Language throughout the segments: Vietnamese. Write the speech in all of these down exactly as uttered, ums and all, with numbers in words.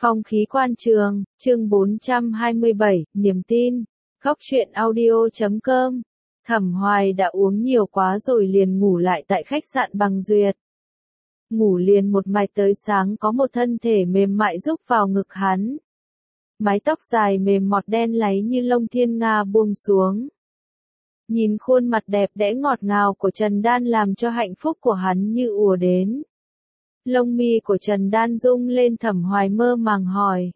Phong khí quan trường, chương bốn trăm hai mươi bảy, niềm tin. Góc truyện audio chấm com. Thẩm Hoài đã uống nhiều quá rồi liền ngủ lại tại khách sạn Bằng Duyệt. Ngủ liền một mạch tới sáng có một thân thể mềm mại rúc vào ngực hắn. Mái tóc dài mềm mọt đen láy như lông thiên nga buông xuống. Nhìn khuôn mặt đẹp đẽ ngọt ngào của Trần Đan làm cho hạnh phúc của hắn như ùa đến. Lông mi của Trần Đan rung lên. Thẩm Hoài mơ màng hỏi.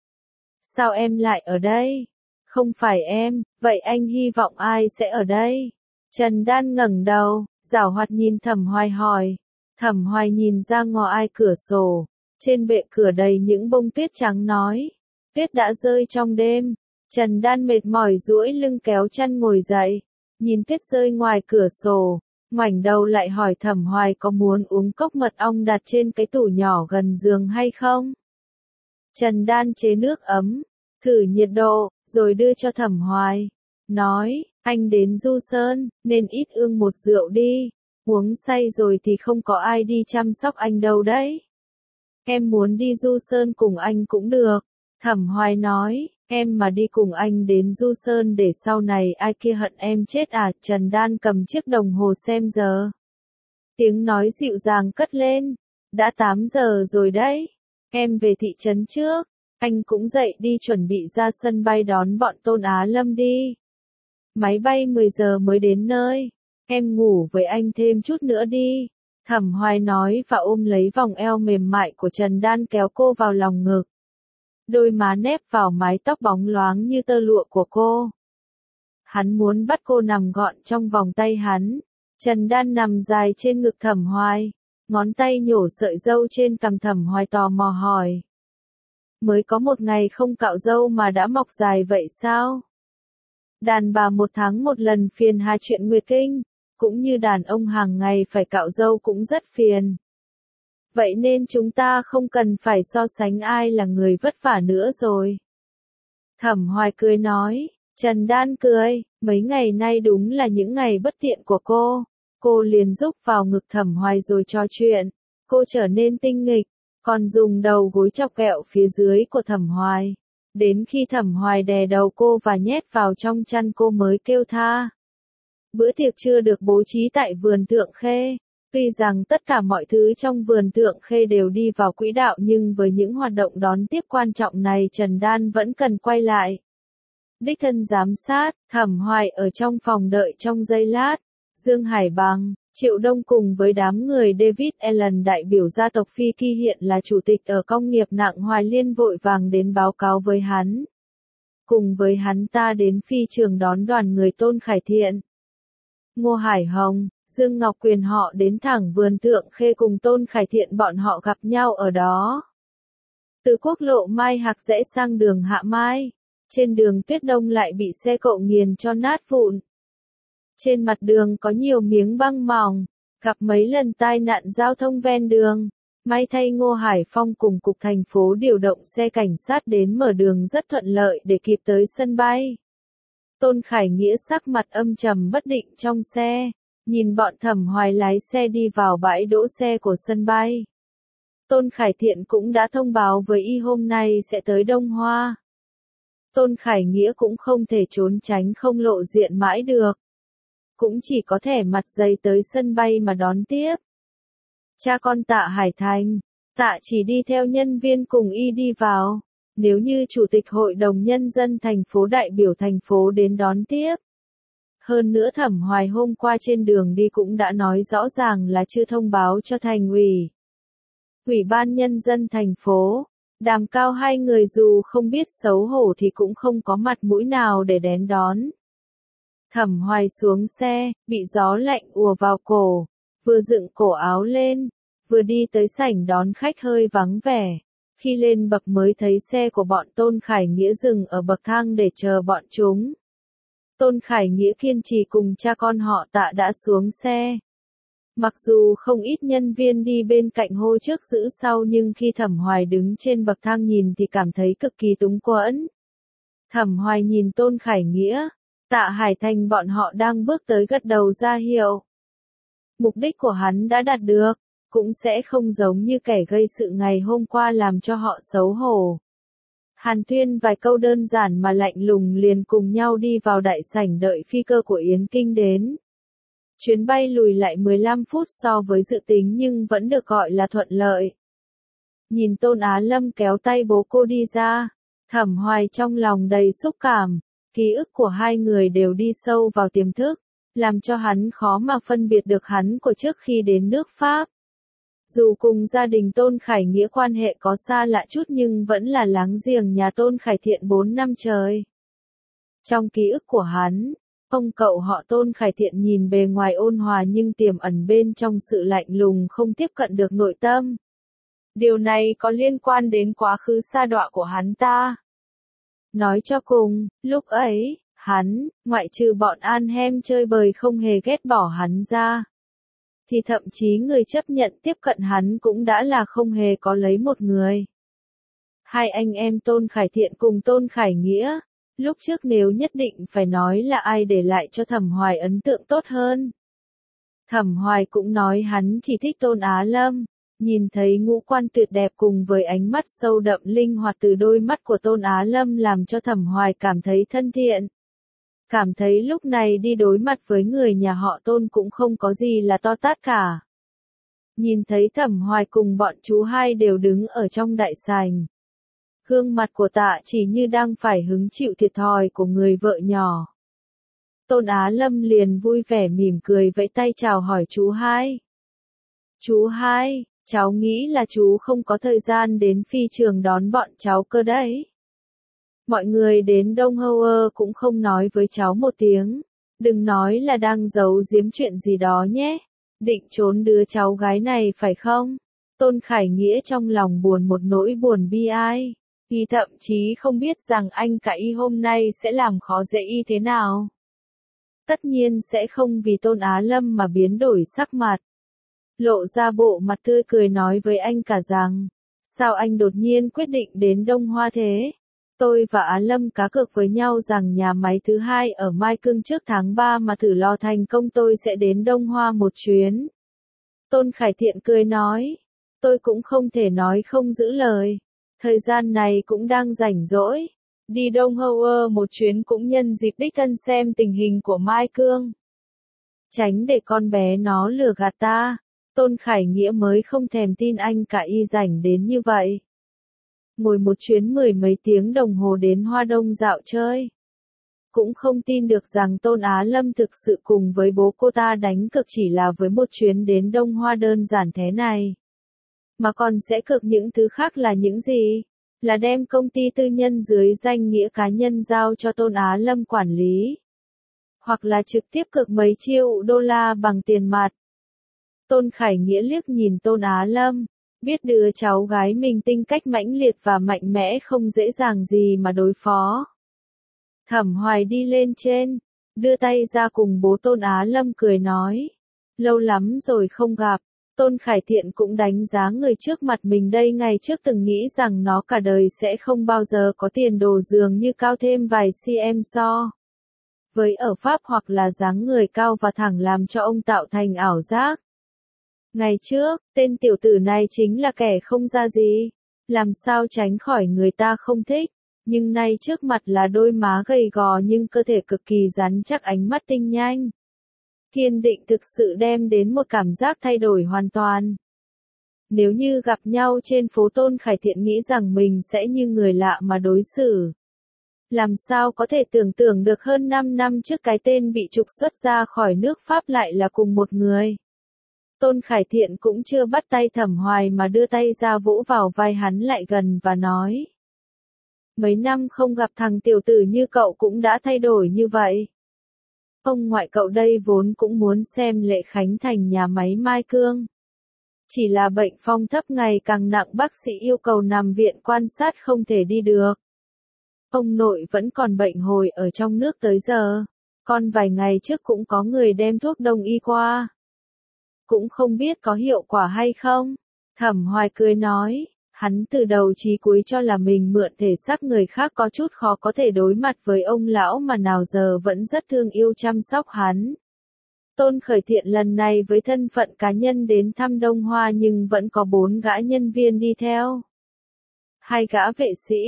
Sao em lại ở đây? Không phải em, vậy anh hy vọng ai sẽ ở đây? Trần Đan ngẩng đầu, giảo hoạt nhìn Thẩm Hoài hỏi. Thẩm Hoài nhìn ra ngoài cửa sổ, trên bệ cửa đầy những bông tuyết trắng nói. Tuyết đã rơi trong đêm. Trần Đan mệt mỏi duỗi lưng kéo chăn ngồi dậy, nhìn tuyết rơi ngoài cửa sổ. Ngoảnh đầu lại hỏi Thẩm Hoài có muốn uống cốc mật ong đặt trên cái tủ nhỏ gần giường hay không? Trần Đan chế nước ấm, thử nhiệt độ, rồi đưa cho Thẩm Hoài. Nói, anh đến Du Sơn, nên ít ương một rượu đi. Uống say rồi thì không có ai đi chăm sóc anh đâu đấy. Em muốn đi Du Sơn cùng anh cũng được. Thẩm Hoài nói, em mà đi cùng anh đến Du Sơn để sau này ai kia hận em chết à? Trần Đan cầm chiếc đồng hồ xem giờ. Tiếng nói dịu dàng cất lên. Đã tám giờ rồi đấy. Em về thị trấn trước. Anh cũng dậy đi chuẩn bị ra sân bay đón bọn Tôn Á Lâm đi. Máy bay mười giờ mới đến nơi. Em ngủ với anh thêm chút nữa đi. Thẩm Hoài nói và ôm lấy vòng eo mềm mại của Trần Đan kéo cô vào lòng ngực. Đôi má nép vào mái tóc bóng loáng như tơ lụa của cô. Hắn muốn bắt cô nằm gọn trong vòng tay hắn. Trần Đan nằm dài trên ngực Thẩm Hoài. Ngón tay nhổ sợi râu trên cằm. Thẩm Hoài tò mò hỏi. Mới có một ngày không cạo râu mà đã mọc dài vậy sao? Đàn bà một tháng một lần phiền hà chuyện nguyệt kinh. Cũng như đàn ông hàng ngày phải cạo râu cũng rất phiền. Vậy nên chúng ta không cần phải so sánh ai là người vất vả nữa rồi. Thẩm Hoài cười nói. Trần Đan cười, mấy ngày nay đúng là những ngày bất tiện của cô. Cô liền rúc vào ngực Thẩm Hoài rồi trò chuyện. Cô trở nên tinh nghịch, còn dùng đầu gối chọc ghẹo phía dưới của Thẩm Hoài. Đến khi Thẩm Hoài đè đầu cô và nhét vào trong chăn cô mới kêu tha. Bữa tiệc chưa được bố trí tại vườn Thượng Khê. Tuy rằng tất cả mọi thứ trong vườn Thượng Khê đều đi vào quỹ đạo nhưng với những hoạt động đón tiếp quan trọng này Trần Đan vẫn cần quay lại. Đích thân giám sát, Thẩm Hoài ở trong phòng đợi trong giây lát. Dương Hải Bằng, Triệu Đông cùng với đám người David Allen đại biểu gia tộc Phi Kỳ hiện là chủ tịch ở công nghiệp nặng Hoài Liên vội vàng đến báo cáo với hắn. Cùng với hắn ta đến phi trường đón đoàn người Tôn Khải Thiện. Ngô Hải Hồng, Dương Ngọc Quyền họ đến thẳng vườn Thượng Khê cùng Tôn Khải Thiện bọn họ gặp nhau ở đó. Từ quốc lộ Mai Hạc rẽ sang đường Hạ Mai. Trên đường tuyết đông lại bị xe cộ nghiền cho nát vụn. Trên mặt đường có nhiều miếng băng mỏng, gặp mấy lần tai nạn giao thông ven đường. May thay Ngô Hải Phong cùng cục thành phố điều động xe cảnh sát đến mở đường rất thuận lợi để kịp tới sân bay. Tôn Khải Nghĩa sắc mặt âm trầm bất định trong xe, nhìn bọn Thẩm Hoài lái xe đi vào bãi đỗ xe của sân bay. Tôn Khải Thiện cũng đã thông báo với y hôm nay sẽ tới Đông Hoa. Tôn Khải Nghĩa cũng không thể trốn tránh không lộ diện mãi được. Cũng chỉ có thể mặt dày tới sân bay mà đón tiếp. Cha con Tạ Hải Thành, Tạ chỉ đi theo nhân viên cùng y đi vào. Nếu như Chủ tịch Hội đồng Nhân dân thành phố đại biểu thành phố đến đón tiếp. Hơn nữa Thẩm Hoài hôm qua trên đường đi cũng đã nói rõ ràng là chưa thông báo cho thành ủy. Ủy ban Nhân dân thành phố, Đàm Cao hai người dù không biết xấu hổ thì cũng không có mặt mũi nào để đến đón. Thẩm Hoài xuống xe, bị gió lạnh ùa vào cổ, vừa dựng cổ áo lên, vừa đi tới sảnh đón khách hơi vắng vẻ. Khi lên bậc mới thấy xe của bọn Tôn Khải Nghĩa dừng ở bậc thang để chờ bọn chúng. Tôn Khải Nghĩa kiên trì cùng cha con họ Tạ đã xuống xe. Mặc dù không ít nhân viên đi bên cạnh hô trước giữ sau nhưng khi Thẩm Hoài đứng trên bậc thang nhìn thì cảm thấy cực kỳ túng quẫn. Thẩm Hoài nhìn Tôn Khải Nghĩa, Tạ Hải Thành bọn họ đang bước tới gật đầu ra hiệu. Mục đích của hắn đã đạt được. Cũng sẽ không giống như kẻ gây sự ngày hôm qua làm cho họ xấu hổ. Hàn Tuyên vài câu đơn giản mà lạnh lùng liền cùng nhau đi vào đại sảnh đợi phi cơ của Yến Kinh đến. Chuyến bay lùi lại mười lăm phút so với dự tính nhưng vẫn được gọi là thuận lợi. Nhìn Tôn Á Lâm kéo tay bố cô đi ra, Thẩm Hoài trong lòng đầy xúc cảm, ký ức của hai người đều đi sâu vào tiềm thức, làm cho hắn khó mà phân biệt được hắn của trước khi đến nước Pháp. Dù cùng gia đình Tôn Khải Nghĩa quan hệ có xa lạ chút nhưng vẫn là láng giềng nhà Tôn Khải Thiện bốn năm trời. Trong ký ức của hắn, ông cậu họ Tôn Khải Thiện nhìn bề ngoài ôn hòa nhưng tiềm ẩn bên trong sự lạnh lùng không tiếp cận được nội tâm. Điều này có liên quan đến quá khứ sa đọa của hắn ta. Nói cho cùng, lúc ấy, hắn, ngoại trừ bọn An Hem chơi bời không hề ghét bỏ hắn ra. Thì thậm chí người chấp nhận tiếp cận hắn cũng đã là không hề có lấy một người. Hai anh em Tôn Khải Thiện cùng Tôn Khải Nghĩa, lúc trước nếu nhất định phải nói là ai để lại cho Thẩm Hoài ấn tượng tốt hơn. Thẩm Hoài cũng nói hắn chỉ thích Tôn Á Lâm, nhìn thấy ngũ quan tuyệt đẹp cùng với ánh mắt sâu đậm linh hoạt từ đôi mắt của Tôn Á Lâm làm cho Thẩm Hoài cảm thấy thân thiện. Cảm thấy lúc này đi đối mặt với người nhà họ Tôn cũng không có gì là to tát cả. Nhìn thấy Thẩm Hoài cùng bọn chú hai đều đứng ở trong đại sảnh. Gương mặt của Tạ Chỉ như đang phải hứng chịu thiệt thòi của người vợ nhỏ. Tôn Á Lâm liền vui vẻ mỉm cười vẫy tay chào hỏi chú hai. Chú hai, cháu nghĩ là chú không có thời gian đến phi trường đón bọn cháu cơ đấy. Mọi người đến Đông Hâu Ơ cũng không nói với cháu một tiếng. Đừng nói là đang giấu giếm chuyện gì đó nhé. Định trốn đứa cháu gái này phải không? Tôn Khải Nghĩa trong lòng buồn một nỗi buồn bi ai. Y thậm chí không biết rằng anh cả Y hôm nay sẽ làm khó dễ Y thế nào. Tất nhiên sẽ không vì Tôn Á Lâm mà biến đổi sắc mặt. Lộ ra bộ mặt tươi cười nói với anh cả rằng, sao anh đột nhiên quyết định đến Đông Hoa thế? Tôi và Á Lâm cá cược với nhau rằng nhà máy thứ hai ở Mai Cương trước tháng ba mà thử lo thành công tôi sẽ đến Đông Hoa một chuyến. Tôn Khải Thiện cười nói, tôi cũng không thể nói không giữ lời. Thời gian này cũng đang rảnh rỗi. Đi Đông Hâu Ơ một chuyến cũng nhân dịp đích thân xem tình hình của Mai Cương. Tránh để con bé nó lừa gạt ta. Tôn Khải Nghĩa mới không thèm tin anh cả Y rảnh đến như vậy. Ngồi một chuyến mười mấy tiếng đồng hồ đến Hoa Đông dạo chơi. Cũng không tin được rằng Tôn Á Lâm thực sự cùng với bố cô ta đánh cược chỉ là với một chuyến đến Đông Hoa đơn giản thế này. Mà còn sẽ cược những thứ khác là những gì? Là đem công ty tư nhân dưới danh nghĩa cá nhân giao cho Tôn Á Lâm quản lý. Hoặc là trực tiếp cược mấy triệu đô la bằng tiền mặt. Tôn Khải Nghĩa liếc nhìn Tôn Á Lâm. Biết đứa cháu gái mình tính cách mãnh liệt và mạnh mẽ không dễ dàng gì mà đối phó. Thẩm Hoài đi lên trên, đưa tay ra cùng bố Tôn Á Lâm cười nói. Lâu lắm rồi không gặp, Tôn Khải Thiện cũng đánh giá người trước mặt mình đây ngày trước từng nghĩ rằng nó cả đời sẽ không bao giờ có tiền đồ dường như cao thêm vài cm so. Với ở Pháp hoặc là dáng người cao và thẳng làm cho ông tạo thành ảo giác. Ngày trước, tên tiểu tử này chính là kẻ không ra gì, làm sao tránh khỏi người ta không thích, nhưng nay trước mặt là đôi má gầy gò nhưng cơ thể cực kỳ rắn chắc ánh mắt tinh nhanh. Kiên định thực sự đem đến một cảm giác thay đổi hoàn toàn. Nếu như gặp nhau trên phố Tôn Khải Thiện nghĩ rằng mình sẽ như người lạ mà đối xử. Làm sao có thể tưởng tượng được hơn năm năm trước cái tên bị trục xuất ra khỏi nước Pháp lại là cùng một người. Tôn Khải Thiện cũng chưa bắt tay Thẩm Hoài mà đưa tay ra vỗ vào vai hắn lại gần và nói. Mấy năm không gặp thằng tiểu tử như cậu cũng đã thay đổi như vậy. Ông ngoại cậu đây vốn cũng muốn xem lễ khánh thành nhà máy Mai Cương. Chỉ là bệnh phong thấp ngày càng nặng bác sĩ yêu cầu nằm viện quan sát không thể đi được. Ông nội vẫn còn bệnh hồi ở trong nước tới giờ. Còn vài ngày trước cũng có người đem thuốc đông y qua. Cũng không biết có hiệu quả hay không. Thẩm Hoài cười nói, hắn từ đầu chí cuối cho là mình mượn thể xác người khác có chút khó có thể đối mặt với ông lão mà nào giờ vẫn rất thương yêu chăm sóc hắn. Tôn Khởi Thiện lần này với thân phận cá nhân đến thăm Đông Hoa nhưng vẫn có bốn gã nhân viên đi theo. Hai gã vệ sĩ,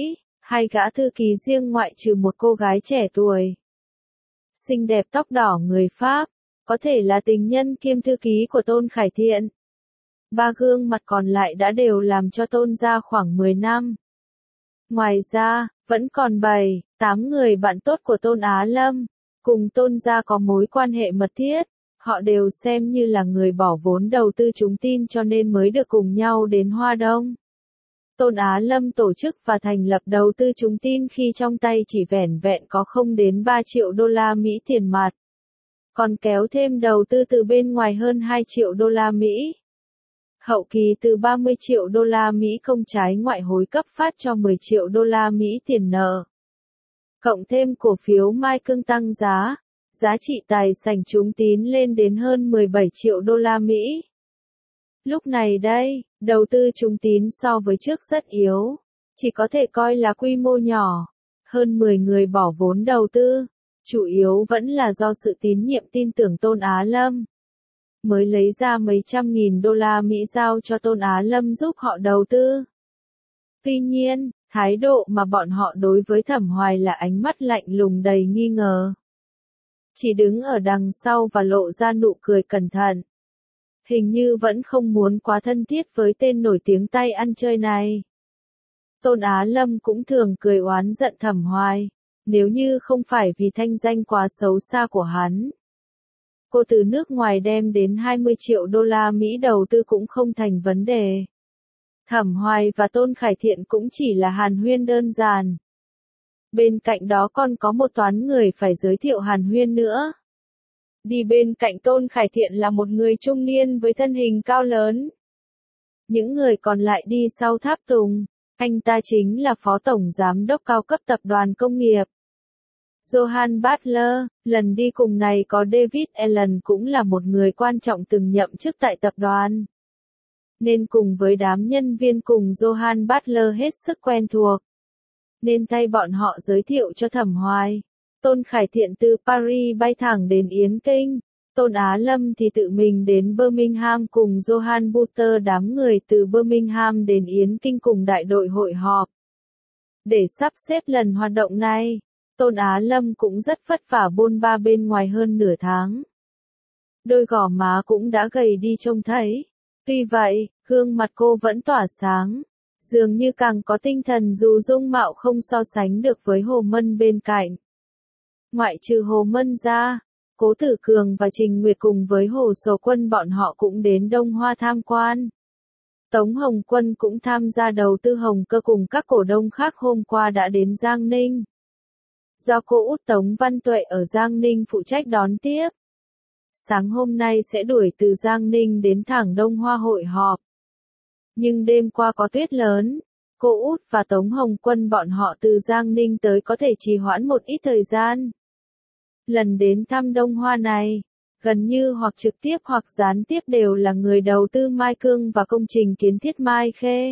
Hai gã thư ký riêng ngoại trừ một cô gái trẻ tuổi, xinh đẹp tóc đỏ người Pháp, có thể là tình nhân kiêm thư ký của Tôn Khải Thiện. Ba gương mặt còn lại đã đều làm cho Tôn gia khoảng mười năm. Ngoài ra, vẫn còn bảy, tám người bạn tốt của Tôn Á Lâm, cùng Tôn gia có mối quan hệ mật thiết, họ đều xem như là người bỏ vốn đầu tư trúng tin cho nên mới được cùng nhau đến Hoa Đông. Tôn Á Lâm tổ chức và thành lập đầu tư trúng tin khi trong tay chỉ vẻn vẹn có không đến ba triệu đô la Mỹ tiền mặt. Còn kéo thêm đầu tư từ bên ngoài hơn hai triệu đô la Mỹ. Hậu kỳ từ ba mươi triệu đô la Mỹ công trái ngoại hối cấp phát cho mười triệu đô la Mỹ tiền nợ. Cộng thêm cổ phiếu Mai Cương tăng giá, giá trị tài sản trúng tín lên đến hơn mười bảy triệu đô la Mỹ. Lúc này đây, đầu tư trúng tín so với trước rất yếu, chỉ có thể coi là quy mô nhỏ, hơn mười người bỏ vốn đầu tư, chủ yếu vẫn là do sự tín nhiệm tin tưởng Tôn Á Lâm. Mới lấy ra mấy trăm nghìn đô la Mỹ giao cho Tôn Á Lâm giúp họ đầu tư. Tuy nhiên, thái độ mà bọn họ đối với Thẩm Hoài là ánh mắt lạnh lùng đầy nghi ngờ. Chỉ đứng ở đằng sau và lộ ra nụ cười cẩn thận. Hình như vẫn không muốn quá thân thiết với tên nổi tiếng tay ăn chơi này. Tôn Á Lâm cũng thường cười oán giận Thẩm Hoài, nếu như không phải vì thanh danh quá xấu xa của hắn. Cô từ nước ngoài đem đến hai mươi triệu đô la Mỹ đầu tư cũng không thành vấn đề. Thẩm Hoài và Tôn Khải Thiện cũng chỉ là hàn huyên đơn giản. Bên cạnh đó còn có một toán người phải giới thiệu hàn huyên nữa. Đi bên cạnh Tôn Khải Thiện là một người trung niên với thân hình cao lớn. Những người còn lại đi sau tháp tùng, anh ta chính là Phó Tổng Giám đốc cao cấp tập đoàn công nghiệp. Johann Butler, lần đi cùng này có David Allen cũng là một người quan trọng từng nhậm chức tại tập đoàn. Nên cùng với đám nhân viên cùng Johann Butler hết sức quen thuộc. Nên thay bọn họ giới thiệu cho Thẩm Hoài. Tôn Khải Thiện từ Paris bay thẳng đến Yến Kinh. Tôn Á Lâm thì tự mình đến Birmingham cùng Johann Butler đám người từ Birmingham đến Yến Kinh cùng đại đội hội họp. Để sắp xếp lần hoạt động này, Tôn Á Lâm cũng rất vất vả bôn ba bên ngoài hơn nửa tháng. Đôi gò má cũng đã gầy đi trông thấy. Tuy vậy, gương mặt cô vẫn tỏa sáng. Dường như càng có tinh thần dù dung mạo không so sánh được với Hồ Mân bên cạnh. Ngoại trừ Hồ Mân ra, Cố Tử Cường và Trình Nguyệt cùng với Hồ Sầu Quân bọn họ cũng đến Đông Hoa tham quan. Tống Hồng Quân cũng tham gia đầu tư Hồng Cơ cùng các cổ đông khác hôm qua đã đến Giang Ninh. Do cô út Tống Văn Tuệ ở Giang Ninh phụ trách đón tiếp. Sáng hôm nay sẽ đuổi từ Giang Ninh đến thẳng Đông Hoa hội họp. Nhưng đêm qua có tuyết lớn, cô út và Tống Hồng Quân bọn họ từ Giang Ninh tới có thể trì hoãn một ít thời gian. Lần đến thăm Đông Hoa này, gần như hoặc trực tiếp hoặc gián tiếp đều là người đầu tư Mai Cương và công trình kiến thiết Mai Khê.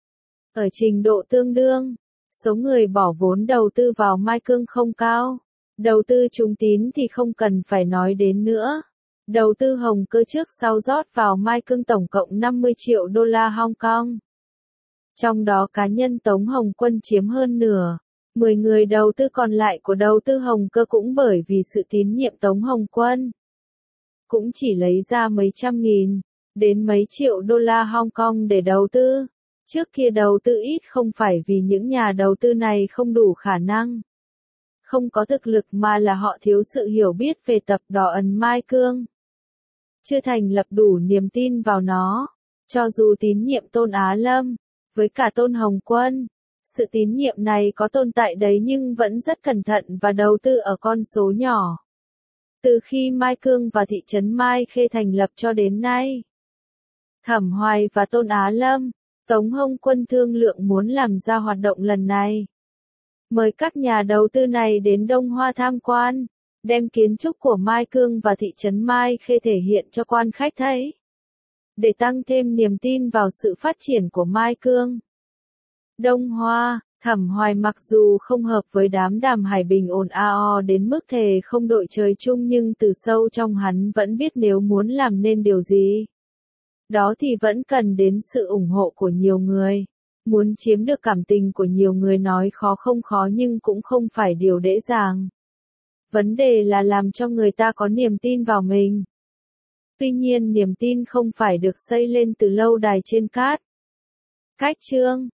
Ở trình độ tương đương, số người bỏ vốn đầu tư vào Mai Cương không cao. Đầu tư trúng tín thì không cần phải nói đến nữa. Đầu tư Hồng Cơ trước sau rót vào Mai Cương tổng cộng năm mươi triệu đô la Hong Kong. Trong đó cá nhân Tống Hồng Quân chiếm hơn nửa. mười người đầu tư còn lại của đầu tư Hồng Cơ cũng bởi vì sự tín nhiệm Tống Hồng Quân. Cũng chỉ lấy ra mấy trăm nghìn, đến mấy triệu đô la Hong Kong để đầu tư. Trước kia đầu tư ít không phải vì những nhà đầu tư này không đủ khả năng. Không có thực lực mà là họ thiếu sự hiểu biết về tập đoàn Mai Cương. Chưa thành lập đủ niềm tin vào nó. Cho dù tín nhiệm Tôn Á Lâm, với cả Tôn Hồng Quân, sự tín nhiệm này có tồn tại đấy nhưng vẫn rất cẩn thận và đầu tư ở con số nhỏ. Từ khi Mai Cương và thị trấn Mai Khê thành lập cho đến nay, Thẩm Hoài và Tôn Á Lâm, Tống Hồng Quân thương lượng muốn làm ra hoạt động lần này. Mời các nhà đầu tư này đến Đông Hoa tham quan, đem kiến trúc của Mai Cương và thị trấn Mai Khê thể hiện cho quan khách thấy. Để tăng thêm niềm tin vào sự phát triển của Mai Cương. Đông Hoa, Thẩm Hoài mặc dù không hợp với đám Đàm Hải Bình ồn ào đến mức thề không đội trời chung nhưng từ sâu trong hắn vẫn biết nếu muốn làm nên điều gì. Đó thì vẫn cần đến sự ủng hộ của nhiều người. Muốn chiếm được cảm tình của nhiều người nói khó không khó nhưng cũng không phải điều dễ dàng. Vấn đề là làm cho người ta có niềm tin vào mình. Tuy nhiên niềm tin không phải được xây lên từ lâu đài trên cát. Cách chương